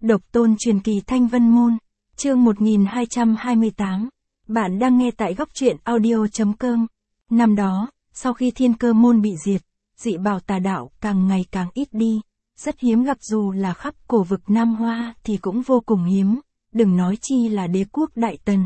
Độc tôn truyền kỳ Thanh Vân Môn, chương 1228. Bạn đang nghe tại góc truyện audio.com. Năm đó, sau khi Thiên Cơ Môn bị diệt, dị bảo tà đạo càng ngày càng ít đi, rất hiếm gặp, dù là khắp cổ vực Nam Hoa thì cũng vô cùng hiếm, đừng nói chi là đế quốc Đại Tần.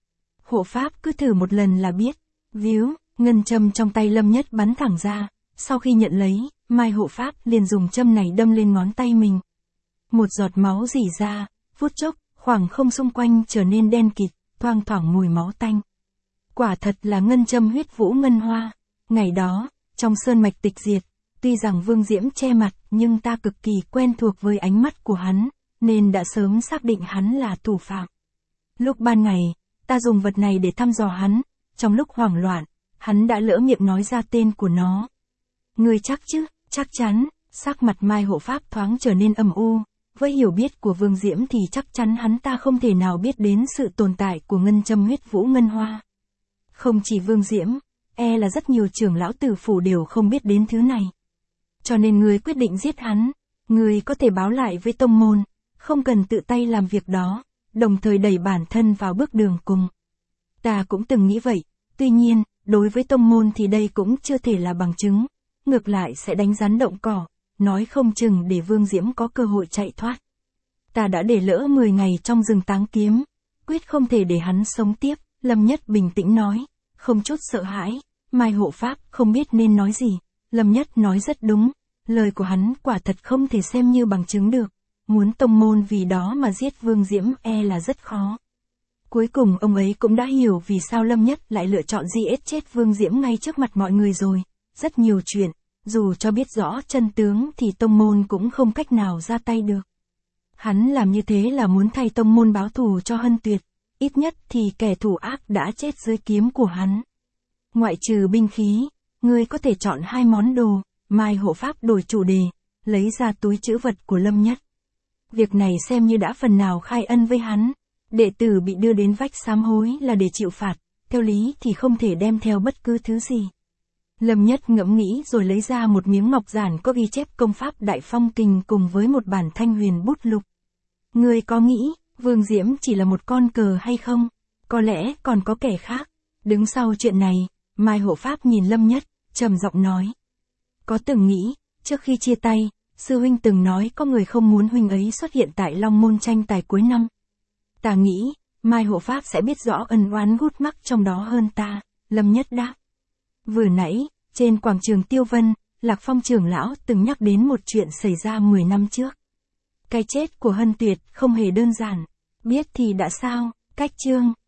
Hộ pháp cứ thử một lần là biết. Víu, ngân châm trong tay Lâm Nhất bắn thẳng ra, sau khi nhận lấy, Mai hộ pháp liền dùng châm này đâm lên ngón tay mình. Một giọt máu rỉ ra, phút chốc, khoảng không xung quanh trở nên đen kịt, thoang thoảng mùi máu tanh. Quả thật là ngân châm huyết vũ ngân hoa. Ngày đó, trong sơn mạch tịch diệt, tuy rằng Vương Diễm che mặt nhưng ta cực kỳ quen thuộc với ánh mắt của hắn, nên đã sớm xác định hắn là thủ phạm. Lúc ban ngày, ta dùng vật này để thăm dò hắn, trong lúc hoảng loạn, hắn đã lỡ miệng nói ra tên của nó. Ngươi chắc chứ? Chắc chắn. Sắc mặt Mai hộ pháp thoáng trở nên âm u. Với hiểu biết của Vương Diễm thì chắc chắn hắn ta không thể nào biết đến sự tồn tại của ngân châm huyết vũ ngân hoa. Không chỉ Vương Diễm, là rất nhiều trưởng lão tử phủ đều không biết đến thứ này. Cho nên ngươi quyết định giết hắn, ngươi có thể báo lại với tông môn, không cần tự tay làm việc đó, đồng thời đẩy bản thân vào bước đường cùng. Ta cũng từng nghĩ vậy, tuy nhiên, đối với tông môn thì đây cũng chưa thể là bằng chứng, ngược lại sẽ đánh rắn động cỏ, nói không chừng để Vương Diễm có cơ hội chạy thoát. Ta đã để lỡ 10 ngày trong rừng Táng Kiếm, quyết không thể để hắn sống tiếp, Lâm Nhất bình tĩnh nói, không chút sợ hãi. Mai hộ pháp không biết nên nói gì, Lâm Nhất nói rất đúng, lời của hắn quả thật không thể xem như bằng chứng được, muốn tông môn vì đó mà giết Vương Diễm là rất khó. Cuối cùng ông ấy cũng đã hiểu vì sao Lâm Nhất lại lựa chọn giết chết Vương Diễm ngay trước mặt mọi người rồi, rất nhiều chuyện, dù cho biết rõ chân tướng thì tông môn cũng không cách nào ra tay được. Hắn làm như thế là muốn thay tông môn báo thù cho Hân Tuyệt, ít nhất thì kẻ thù ác đã chết dưới kiếm của hắn. Ngoại trừ binh khí, ngươi có thể chọn 2 món đồ. Mai hộ pháp đổi chủ đề, lấy ra túi trữ vật của Lâm Nhất. Việc này xem như đã phần nào khai ân với hắn. Đệ tử bị đưa đến vách sám hối là để chịu phạt, theo lý thì không thể đem theo bất cứ thứ gì. Lâm Nhất ngẫm nghĩ rồi lấy ra một miếng ngọc giản có ghi chép công pháp Đại Phong Kình cùng với một bản Thanh Huyền bút lục. Ngươi có nghĩ, Vương Diễm chỉ là một con cờ hay không? Có lẽ còn có kẻ khác. Đứng sau chuyện này, Mai hộ pháp nhìn Lâm Nhất, trầm giọng nói. Có từng nghĩ, trước khi chia tay, sư huynh từng nói có người không muốn huynh ấy xuất hiện tại Long Môn tranh tài cuối năm. Ta nghĩ, Mai hộ pháp sẽ biết rõ ân oán gút mắc trong đó hơn ta, Lâm Nhất đáp. Vừa nãy, trên quảng trường Tiêu Vân, Lạc Phong trưởng lão từng nhắc đến một chuyện xảy ra 10 năm trước. Cái chết của Hân Tuyệt không hề đơn giản, biết thì đã sao, cách chương.